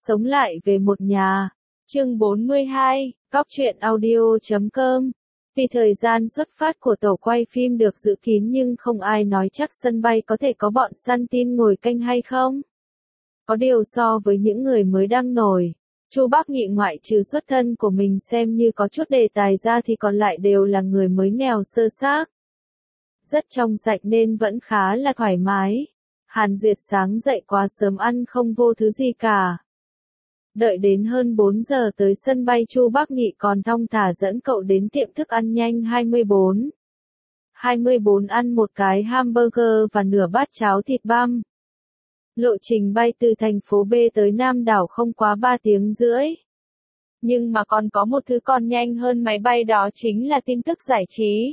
Sống lại về một nhà. Chương 42, Cóc truyện audio.com. Vì thời gian xuất phát của tổ quay phim được giữ kín nhưng không ai nói chắc sân bay có thể có bọn săn tin ngồi canh hay không. Có điều so với những người mới đăng nổi, Chu Bác Nghị ngoại trừ xuất thân của mình xem như có chút đề tài ra thì còn lại đều là người mới nghèo sơ xác. Rất trong sạch nên vẫn khá là thoải mái. Hàn Duyệt sáng dậy quá sớm ăn không vô thứ gì cả. Đợi đến hơn 4 giờ tới sân bay Chu Bác Nghị còn thong thả dẫn cậu đến tiệm thức ăn nhanh 24. 24 ăn một cái hamburger và nửa bát cháo thịt băm. Lộ trình bay từ thành phố B tới Nam đảo không quá 3 tiếng rưỡi. Nhưng mà còn có một thứ còn nhanh hơn máy bay, đó chính là tin tức giải trí.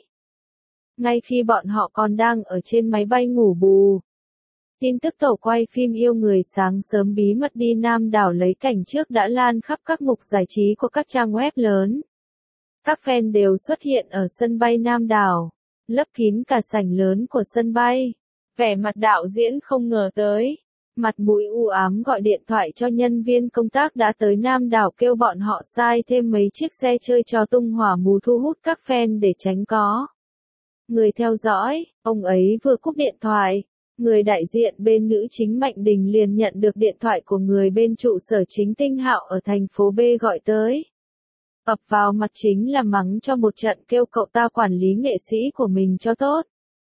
Ngay khi bọn họ còn đang ở trên máy bay ngủ bù, tin tức tổ quay phim yêu người sáng sớm bí mật đi Nam đảo lấy cảnh trước đã lan khắp các mục giải trí của các trang web lớn. Các fan đều xuất hiện ở sân bay Nam đảo, lấp kín cả sảnh lớn của sân bay. Vẻ mặt đạo diễn không ngờ tới, mặt mũi u ám gọi điện thoại cho nhân viên công tác đã tới Nam đảo kêu bọn họ sai thêm mấy chiếc xe chơi trò tung hỏa mù thu hút các fan để tránh có người theo dõi. Ông ấy vừa cúp điện thoại, người đại diện bên nữ chính Mạnh Đình liền nhận được điện thoại của người bên trụ sở chính Tinh Hạo ở thành phố B gọi tới. Ập vào mặt chính là mắng cho một trận, kêu cậu ta quản lý nghệ sĩ của mình cho tốt.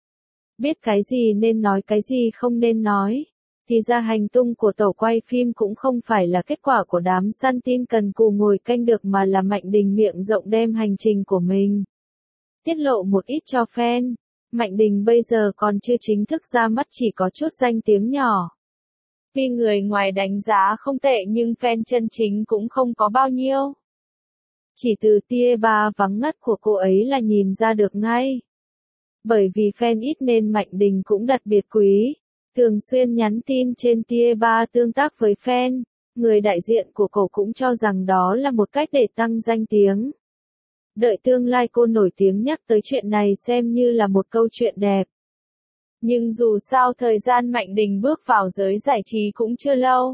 Biết cái gì nên nói, cái gì không nên nói. Thì ra hành tung của tổ quay phim cũng không phải là kết quả của đám săn tin cần cù ngồi canh được, mà là Mạnh Đình miệng rộng đem hành trình của mình tiết lộ một ít cho fan. Mạnh Đình bây giờ còn chưa chính thức ra mắt, chỉ có chút danh tiếng nhỏ. Vì người ngoài đánh giá không tệ nhưng fan chân chính cũng không có bao nhiêu. Chỉ từ tia ba vắng ngắt của cô ấy là nhìn ra được ngay. Bởi vì fan ít nên Mạnh Đình cũng đặc biệt quý, thường xuyên nhắn tin trên tia ba tương tác với fan. Người đại diện của cô cũng cho rằng đó là một cách để tăng danh tiếng. Đợi tương lai cô nổi tiếng nhắc tới chuyện này xem như là một câu chuyện đẹp. Nhưng dù sao thời gian Mạnh Đình bước vào giới giải trí cũng chưa lâu.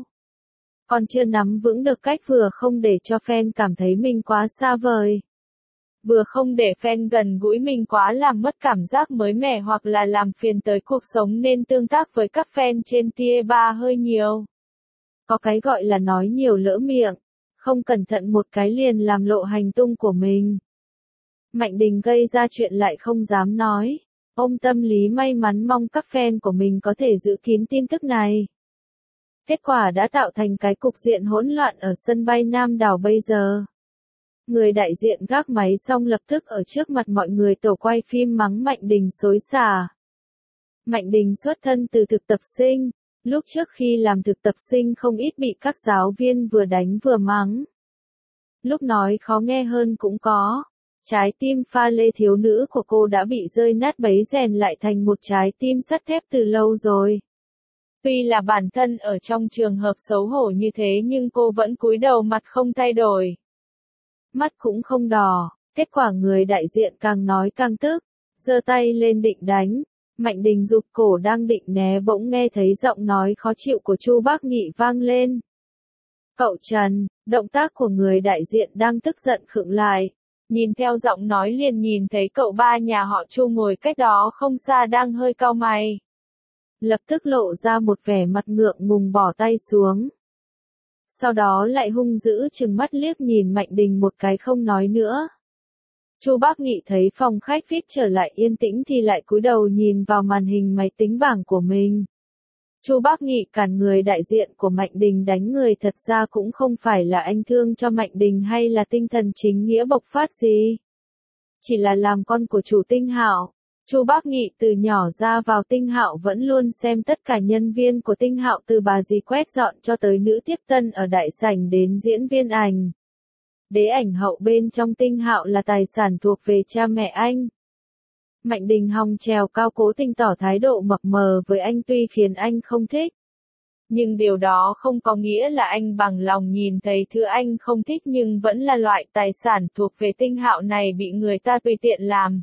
Còn chưa nắm vững được cách vừa không để cho fan cảm thấy mình quá xa vời, vừa không để fan gần gũi mình quá làm mất cảm giác mới mẻ hoặc là làm phiền tới cuộc sống, nên tương tác với các fan trên tia ba hơi nhiều. Có cái gọi là nói nhiều lỡ miệng, không cẩn thận một cái liền làm lộ hành tung của mình. Mạnh Đình gây ra chuyện lại không dám nói. Ông tâm lý may mắn mong các fan của mình có thể giữ kín tin tức này. Kết quả đã tạo thành cái cục diện hỗn loạn ở sân bay Nam đảo bây giờ. Người đại diện gác máy xong lập tức ở trước mặt mọi người tổ quay phim mắng Mạnh Đình xối xả. Mạnh Đình xuất thân từ thực tập sinh, lúc trước khi làm thực tập sinh không ít bị các giáo viên vừa đánh vừa mắng. Lúc nói khó nghe hơn cũng có. Trái tim pha lê thiếu nữ của cô đã bị rơi nát bấy, rèn lại thành một trái tim sắt thép từ lâu rồi. Tuy là bản thân ở trong trường hợp xấu hổ như thế nhưng cô vẫn cúi đầu mặt không thay đổi. Mắt cũng không đỏ. Kết quả người đại diện càng nói càng tức, giơ tay lên định đánh. Mạnh Đình rụt cổ đang định né bỗng nghe thấy giọng nói khó chịu của Chu Bác Nghị vang lên. Cậu Trần. Động tác của người đại diện đang tức giận khựng lại. Nhìn theo giọng nói liền nhìn thấy cậu ba nhà họ Chu ngồi cách đó không xa đang hơi cau mày. Lập tức lộ ra một vẻ mặt ngượng ngùng bỏ tay xuống. Sau đó lại hung dữ trừng mắt liếc nhìn Mạnh Đình một cái không nói nữa. Chu Bác Nghị thấy phòng khách VIP trở lại yên tĩnh thì lại cúi đầu nhìn vào màn hình máy tính bảng của mình. Chu Bác Nghị cản người đại diện của Mạnh Đình đánh người, thật ra cũng không phải là anh thương cho Mạnh Đình hay là tinh thần chính nghĩa bộc phát gì. Chỉ là làm con của chủ Tinh Hạo. Chu Bác Nghị từ nhỏ ra vào Tinh Hạo vẫn luôn xem tất cả nhân viên của Tinh Hạo, từ bà dì quét dọn cho tới nữ tiếp tân ở đại sảnh đến diễn viên ảnh. Đế ảnh hậu bên trong Tinh Hạo là tài sản thuộc về cha mẹ anh. Mạnh Đình hòng trèo cao cố tình tỏ thái độ mập mờ với anh tuy khiến anh không thích. Nhưng điều đó không có nghĩa là anh bằng lòng nhìn thấy thứ anh không thích, nhưng vẫn là loại tài sản thuộc về Tinh Hạo này bị người ta tùy tiện làm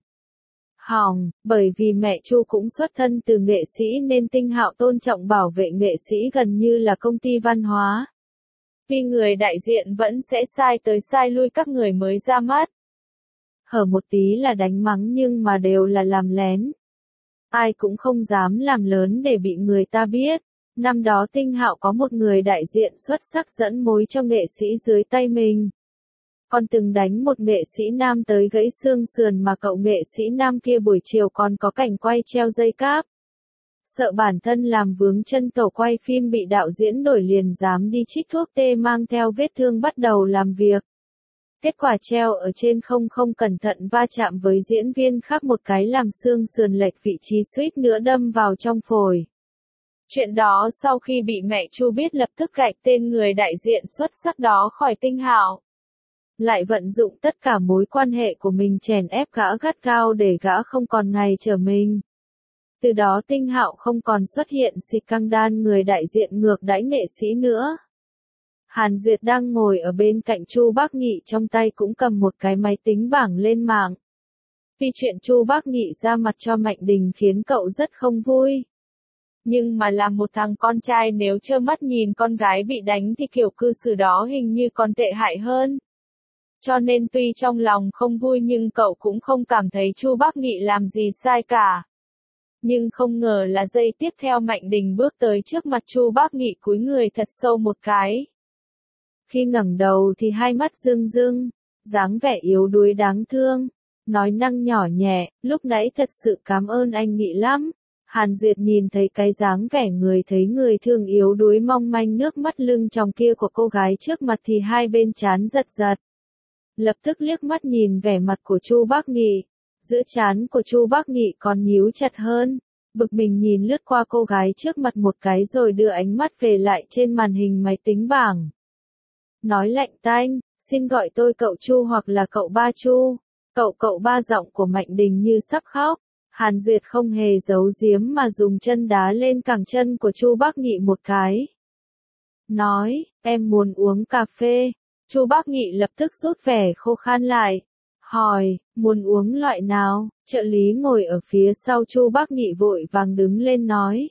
hỏng. Bởi vì mẹ Chu cũng xuất thân từ nghệ sĩ nên Tinh Hạo tôn trọng bảo vệ nghệ sĩ gần như là công ty văn hóa. Vì người đại diện vẫn sẽ sai tới sai lui các người mới ra mắt. Hở một tí là đánh mắng nhưng mà đều là làm lén. Ai cũng không dám làm lớn để bị người ta biết. Năm đó Tinh Hạo có một người đại diện xuất sắc dẫn mối cho nghệ sĩ dưới tay mình. Còn từng đánh một nghệ sĩ nam tới gãy xương sườn mà cậu nghệ sĩ nam kia buổi chiều còn có cảnh quay treo dây cáp. Sợ bản thân làm vướng chân tổ quay phim bị đạo diễn đổi liền dám đi trích thuốc tê mang theo vết thương bắt đầu làm việc. Kết quả treo ở trên không cẩn thận va chạm với diễn viên khác một cái làm xương sườn lệch vị trí suýt nữa đâm vào trong phổi. Chuyện đó sau khi bị mẹ Chu biết lập tức gạch tên người đại diện xuất sắc đó khỏi Tinh Hạo. Lại vận dụng tất cả mối quan hệ của mình chèn ép gã gắt gao để gã không còn ngày trở mình. Từ đó Tinh Hạo không còn xuất hiện xịt căng đan người đại diện ngược đãi nghệ sĩ nữa. Hàn Duyệt đang ngồi ở bên cạnh Chu Bác Nghị trong tay cũng cầm một cái máy tính bảng lên mạng. Vì chuyện Chu Bác Nghị ra mặt cho Mạnh Đình khiến cậu rất không vui. Nhưng mà làm một thằng con trai nếu trơ mắt nhìn con gái bị đánh thì kiểu cư xử đó hình như còn tệ hại hơn. Cho nên tuy trong lòng không vui nhưng cậu cũng không cảm thấy Chu Bác Nghị làm gì sai cả. Nhưng không ngờ là giây tiếp theo Mạnh Đình bước tới trước mặt Chu Bác Nghị cúi người thật sâu một cái. Khi ngẩng đầu thì hai mắt rưng rưng, dáng vẻ yếu đuối đáng thương, nói năng nhỏ nhẹ, lúc nãy thật sự cảm ơn anh Nghị lắm. Hàn Duyệt nhìn thấy cái dáng vẻ thấy người thương yếu đuối mong manh nước mắt lưng tròng kia của cô gái trước mặt thì hai bên trán giật giật. Lập tức liếc mắt nhìn vẻ mặt của Chu Bác Nghị, giữa trán của Chu Bác Nghị còn nhíu chặt hơn, bực mình nhìn lướt qua cô gái trước mặt một cái rồi đưa ánh mắt về lại trên màn hình máy tính bảng. Nói lạnh tanh, xin gọi tôi cậu Chu hoặc là cậu ba Chu. Cậu ba giọng của Mạnh Đình như sắp khóc. Hàn Duyệt không hề giấu giếm mà dùng chân đá lên cẳng chân của Chu Bác Nghị một cái. Nói, em muốn uống cà phê. Chu Bác Nghị lập tức rút vẻ khô khan lại. Hỏi, muốn uống loại nào? Trợ lý ngồi ở phía sau Chu Bác Nghị vội vàng đứng lên nói.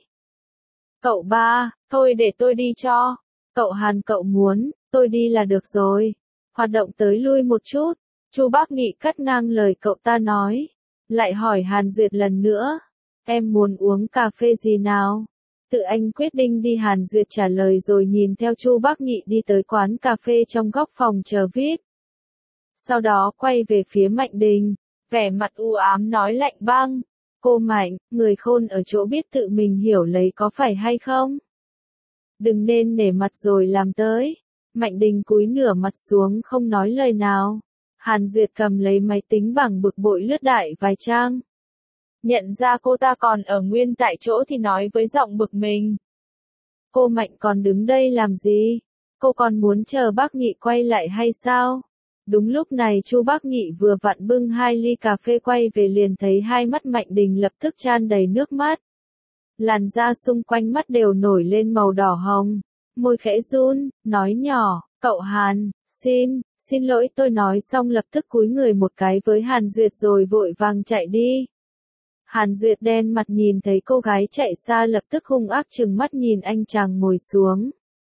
Cậu ba, thôi để tôi đi cho. Cậu Hàn cậu muốn, tôi đi là được rồi. Hoạt động tới lui một chút. Chu Bác Nghị cắt ngang lời cậu ta nói. Lại hỏi Hàn Duyệt lần nữa. Em muốn uống cà phê gì nào? Tự anh quyết định đi. Hàn Duyệt trả lời rồi nhìn theo Chu Bác Nghị đi tới quán cà phê trong góc phòng chờ VIP. Sau đó quay về phía Mạnh Đình, vẻ mặt u ám nói lạnh băng. Cô Mạnh, người khôn ở chỗ biết tự mình hiểu lấy có phải hay không? Đừng nên nể mặt rồi làm tới. Mạnh Đình cúi nửa mặt xuống không nói lời nào. Hàn Duyệt cầm lấy máy tính bảng bực bội lướt đại vài trang. Nhận ra cô ta còn ở nguyên tại chỗ thì nói với giọng bực mình. Cô Mạnh còn đứng đây làm gì? Cô còn muốn chờ bác Nghị quay lại hay sao? Đúng lúc này Chu Bác Nghị vừa vặn bưng 2 ly cà phê quay về liền thấy hai mắt Mạnh Đình lập tức tràn đầy nước mắt. Làn da xung quanh mắt đều nổi lên màu đỏ hồng. Môi khẽ run, nói nhỏ, cậu Hàn, xin lỗi tôi nói xong lập tức cúi người một cái với Hàn Duyệt rồi vội vàng chạy đi. Hàn Duyệt đen mặt nhìn thấy cô gái chạy xa lập tức hung ác trừng mắt nhìn anh chàng ngồi xuống.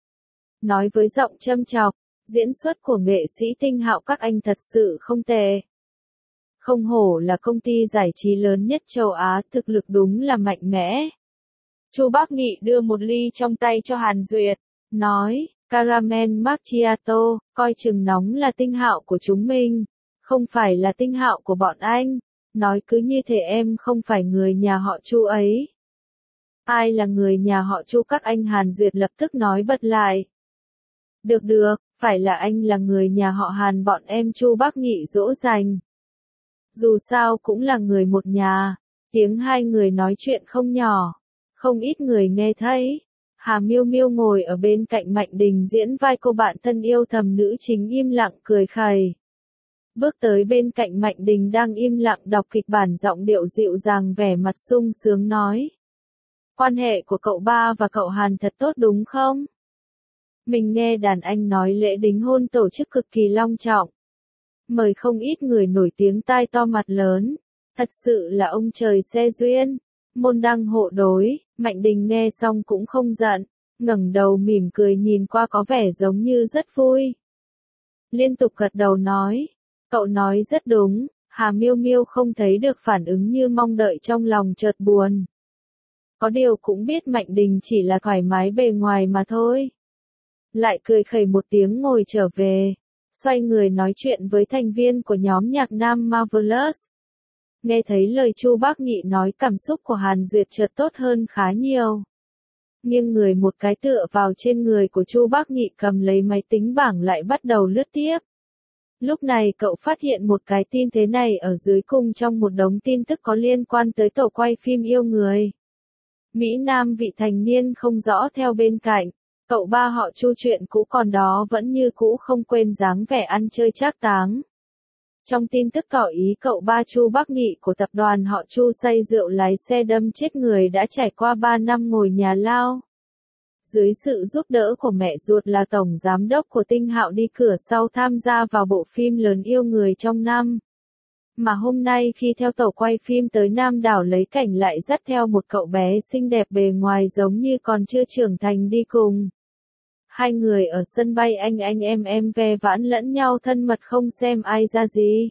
Nói với giọng châm chọc, diễn xuất của nghệ sĩ Tinh Hạo các anh thật sự không tệ. Không hổ là công ty giải trí lớn nhất châu Á, thực lực đúng là mạnh mẽ. Chu Bác Nghị đưa một ly trong tay cho Hàn Duyệt, nói, caramel macchiato, coi chừng nóng là Tinh Hạo của chúng mình, không phải là Tinh Hạo của bọn anh. Nói cứ như thể em không phải người nhà họ Chu ấy. Ai là người nhà họ Chu các anh? Hàn Duyệt lập tức nói bật lại. Được, phải là anh là người nhà họ Hàn bọn em. Chu Bác Nghị dỗ dành. Dù sao cũng là người một nhà, tiếng hai người nói chuyện không nhỏ, không ít người nghe thấy. Hà Miêu Miêu ngồi ở bên cạnh Mạnh Đình diễn vai cô bạn thân yêu thầm nữ chính im lặng cười khẩy. Bước tới bên cạnh Mạnh Đình đang im lặng đọc kịch bản giọng điệu dịu dàng vẻ mặt sung sướng nói. Quan hệ của cậu ba và cậu Hàn thật tốt đúng không? Mình nghe đàn anh nói lễ đính hôn tổ chức cực kỳ long trọng. Mời không ít người nổi tiếng tai to mặt lớn. Thật sự là ông trời xe duyên. Môn đăng hộ đối. Mạnh Đình nghe xong cũng không giận. ngẩng đầu mỉm cười nhìn qua có vẻ giống như rất vui. Liên tục gật đầu nói, cậu nói rất đúng, Hà Miêu Miêu không thấy được phản ứng như mong đợi trong lòng chợt buồn. Có điều cũng biết Mạnh Đình chỉ là thoải mái bề ngoài mà thôi. Lại cười khẩy một tiếng ngồi trở về, xoay người nói chuyện với thành viên của nhóm nhạc nam Marvelous. Nghe thấy lời Chu Bác Nghị nói cảm xúc của Hàn Duyệt chợt tốt hơn khá nhiều. Nghiêng người một cái tựa vào trên người của Chu Bác Nghị cầm lấy máy tính bảng lại bắt đầu lướt tiếp. Lúc này cậu phát hiện một cái tin thế này ở dưới cùng trong một đống tin tức có liên quan tới tổ quay phim Yêu Người. Mỹ Nam vị thành niên không rõ theo bên cạnh, cậu ba họ Chu chuyện cũ còn đó vẫn như cũ không quên dáng vẻ ăn chơi trác táng. Trong tin tức tỏ ý cậu ba Chu Bác Nghị của tập đoàn họ Chu say rượu lái xe đâm chết người đã trải qua 3 năm ngồi nhà lao. Dưới sự giúp đỡ của mẹ ruột là tổng giám đốc của Tinh Hạo đi cửa sau tham gia vào bộ phim lớn Yêu Người trong năm. Mà hôm nay khi theo tổ quay phim tới Nam đảo lấy cảnh lại dắt theo một cậu bé xinh đẹp bề ngoài giống như còn chưa trưởng thành đi cùng. Hai người ở sân bay anh em ve vãn lẫn nhau thân mật không xem ai ra gì.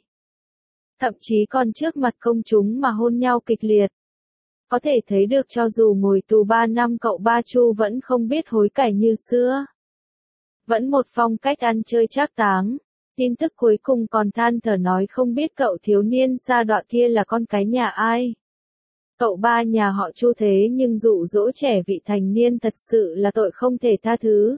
Thậm chí còn trước mặt công chúng mà hôn nhau kịch liệt. Có thể thấy được cho dù ngồi tù 3 năm cậu ba Chu vẫn không biết hối cải như xưa. Vẫn một phong cách ăn chơi trác táng. Tin tức cuối cùng còn than thở nói không biết cậu thiếu niên sa đọa kia là con cái nhà ai. Cậu ba nhà họ Chu thế nhưng dụ dỗ trẻ vị thành niên thật sự là tội không thể tha thứ.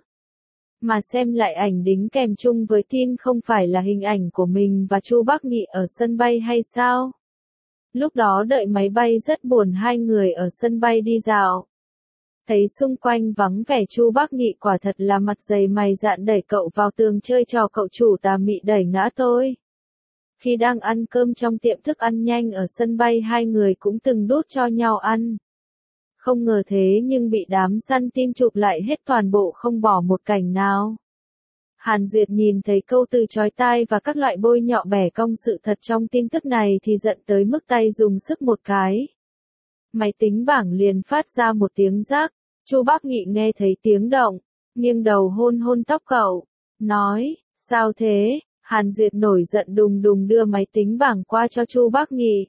Mà xem lại ảnh đính kèm chung với tin không phải là hình ảnh của mình và Chu Bác Nghị ở sân bay hay sao? Lúc đó đợi máy bay rất buồn hai người ở sân bay đi dạo. Thấy xung quanh vắng vẻ Chu Bác Nghị quả thật là mặt dày mày dạn đẩy cậu vào tường chơi trò cậu chủ tà mị đẩy ngã tôi. Khi đang ăn cơm trong tiệm thức ăn nhanh ở sân bay hai người cũng từng đút cho nhau ăn. Không ngờ thế nhưng bị đám săn tin chụp lại hết toàn bộ không bỏ một cảnh nào. Hàn Duyệt nhìn thấy câu từ chói tai và các loại bôi nhọ bẻ cong sự thật trong tin tức này thì giận tới mức tay dùng sức một cái. Máy tính bảng liền phát ra một tiếng rác, Chu Bác Nghị nghe thấy tiếng động, nghiêng đầu hôn hôn tóc cậu, nói, sao thế? Hàn Duyệt nổi giận đùng đùng đưa máy tính bảng qua cho Chu Bác Nghị.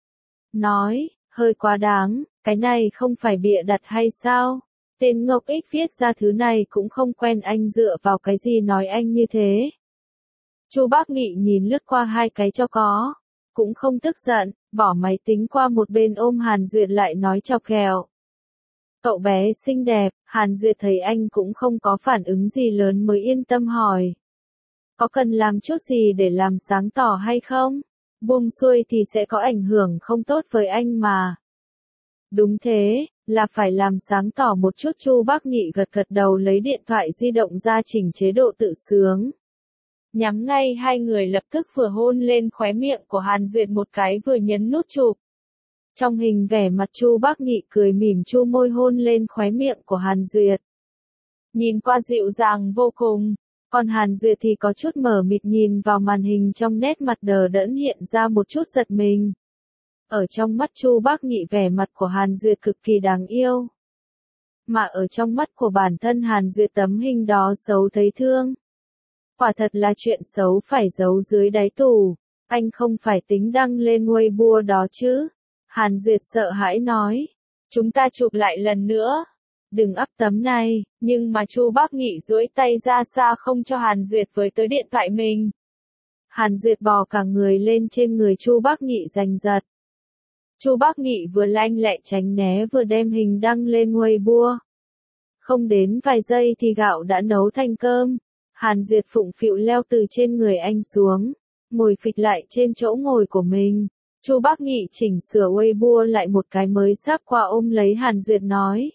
Nói, hơi quá đáng, cái này không phải bịa đặt hay sao? Tên ngốc ích viết ra thứ này cũng không quen anh dựa vào cái gì nói anh như thế. Chu Bác Nghị nhìn lướt qua hai cái cho có, cũng không tức giận, bỏ máy tính qua một bên ôm Hàn Duyệt lại nói chọc ghẹo. Cậu bé xinh đẹp, Hàn Duyệt thấy anh cũng không có phản ứng gì lớn mới yên tâm hỏi. Có cần làm chút gì để làm sáng tỏ hay không? Buông xuôi thì sẽ có ảnh hưởng không tốt với anh mà. Đúng thế, là phải làm sáng tỏ một chút. Chu Bác Nghị gật gật đầu lấy điện thoại di động ra chỉnh chế độ tự sướng. Nhắm ngay hai người lập tức vừa hôn lên khóe miệng của Hàn Duyệt một cái vừa nhấn nút chụp. Trong hình vẻ mặt Chu Bác Nghị cười mỉm chu môi hôn lên khóe miệng của Hàn Duyệt. Nhìn qua dịu dàng vô cùng, còn Hàn Duyệt thì có chút mờ mịt nhìn vào màn hình trong nét mặt đờ đẫn hiện ra một chút giật mình. Ở trong mắt Chu Bác Nghị vẻ mặt của Hàn Duyệt cực kỳ đáng yêu. Mà ở trong mắt của bản thân Hàn Duyệt tấm hình đó xấu thấy thương. Quả thật là chuyện xấu phải giấu dưới đáy tủ. Anh không phải tính đăng lên Weibo đó chứ? Hàn Duyệt sợ hãi nói. Chúng ta chụp lại lần nữa. Đừng up tấm này, nhưng mà Chu Bác Nghị duỗi tay ra xa không cho Hàn Duyệt với tới điện thoại mình. Hàn Duyệt bò cả người lên trên người Chu Bác Nghị giành giật. Chu Bác Nghị vừa lanh lẹ tránh né vừa đem hình đăng lên Weibo. Không đến vài giây thì gạo đã nấu thành cơm. Hàn Duyệt phụng phịu leo từ trên người anh xuống, ngồi phịch lại trên chỗ ngồi của mình. Chu Bác Nghị chỉnh sửa Weibo lại một cái mới sắp qua ôm lấy Hàn Duyệt nói.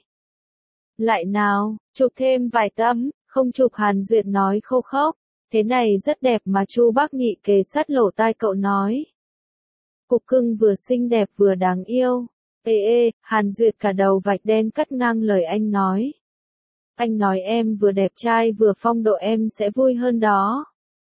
Lại nào, chụp thêm vài tấm, không chụp Hàn Duyệt nói khô khốc. Thế này rất đẹp mà Chu Bác Nghị kề sát lỗ tai cậu nói. Cục cưng vừa xinh đẹp vừa đáng yêu. Ê, Hàn Duyệt cả đầu vạch đen cắt ngang lời anh nói. Anh nói em vừa đẹp trai vừa phong độ em sẽ vui hơn đó.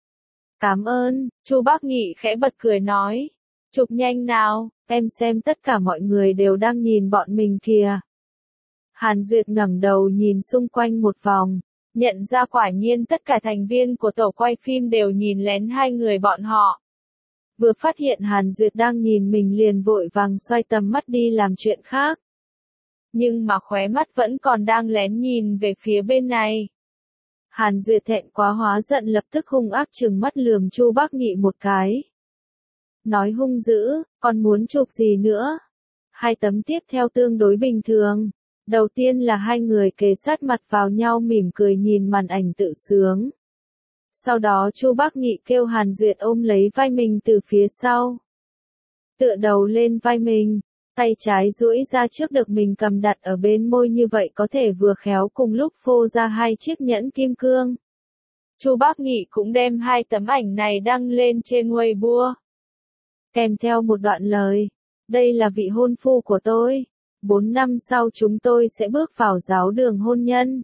Cảm ơn, Chu Bác Nghị khẽ bật cười nói. Chụp nhanh nào, em xem tất cả mọi người đều đang nhìn bọn mình kìa. Hàn Duyệt ngẩng đầu nhìn xung quanh một vòng, nhận ra quả nhiên tất cả thành viên của tổ quay phim đều nhìn lén hai người bọn họ. Vừa phát hiện Hàn Duyệt đang nhìn mình liền vội vàng xoay tầm mắt đi làm chuyện khác. Nhưng mà khóe mắt vẫn còn đang lén nhìn về phía bên này. Hàn Duyệt thẹn quá hóa giận lập tức hung ác trừng mắt lườm Chu Bác Nghị một cái. Nói hung dữ, còn muốn chụp gì nữa? Hai tấm tiếp theo tương đối bình thường. Đầu tiên là hai người kề sát mặt vào nhau mỉm cười nhìn màn ảnh tự sướng. Sau đó Chu Bác Nghị kêu Hàn Duyệt ôm lấy vai mình từ phía sau. Tựa đầu lên vai mình, tay trái duỗi ra trước được mình cầm đặt ở bên môi như vậy có thể vừa khéo cùng lúc phô ra hai chiếc nhẫn kim cương. Chu Bác Nghị cũng đem hai tấm ảnh này đăng lên trên Weibo. Kèm theo một đoạn lời, đây là vị hôn phu của tôi. 4 năm sau chúng tôi sẽ bước vào giáo đường hôn nhân.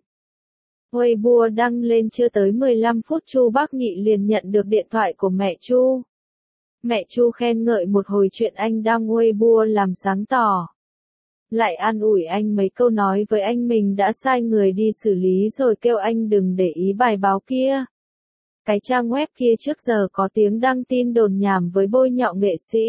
Weibo đăng lên chưa tới 15 phút Chu Bác Nghị liền nhận được điện thoại của mẹ Chu. Mẹ Chu khen ngợi một hồi chuyện anh đăng Weibo làm sáng tỏ. Lại an ủi anh mấy câu nói với anh mình đã sai người đi xử lý rồi kêu anh đừng để ý bài báo kia. Cái trang web kia trước giờ có tiếng đăng tin đồn nhảm với bôi nhọ nghệ sĩ.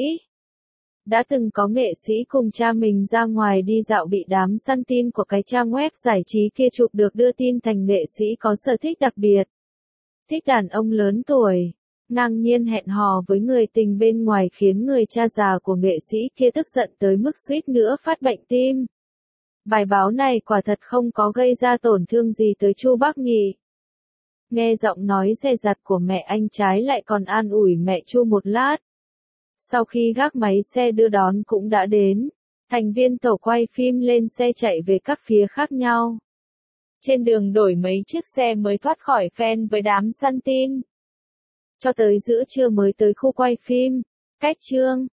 Đã từng có nghệ sĩ cùng cha mình ra ngoài đi dạo bị đám săn tin của cái trang web giải trí kia chụp được đưa tin thành nghệ sĩ có sở thích đặc biệt. Thích đàn ông lớn tuổi, ngang nhiên hẹn hò với người tình bên ngoài khiến người cha già của nghệ sĩ kia tức giận tới mức suýt nữa phát bệnh tim. Bài báo này quả thật không có gây ra tổn thương gì tới Chu Bác Nghị. Nghe giọng nói dè dặt của mẹ anh trái lại còn an ủi mẹ Chu một lát. Sau khi gác máy xe đưa đón cũng đã đến, thành viên tổ quay phim lên xe chạy về các phía khác nhau. Trên đường đổi mấy chiếc xe mới thoát khỏi phen với đám săn tin. Cho tới giữa trưa mới tới khu quay phim, cách chương.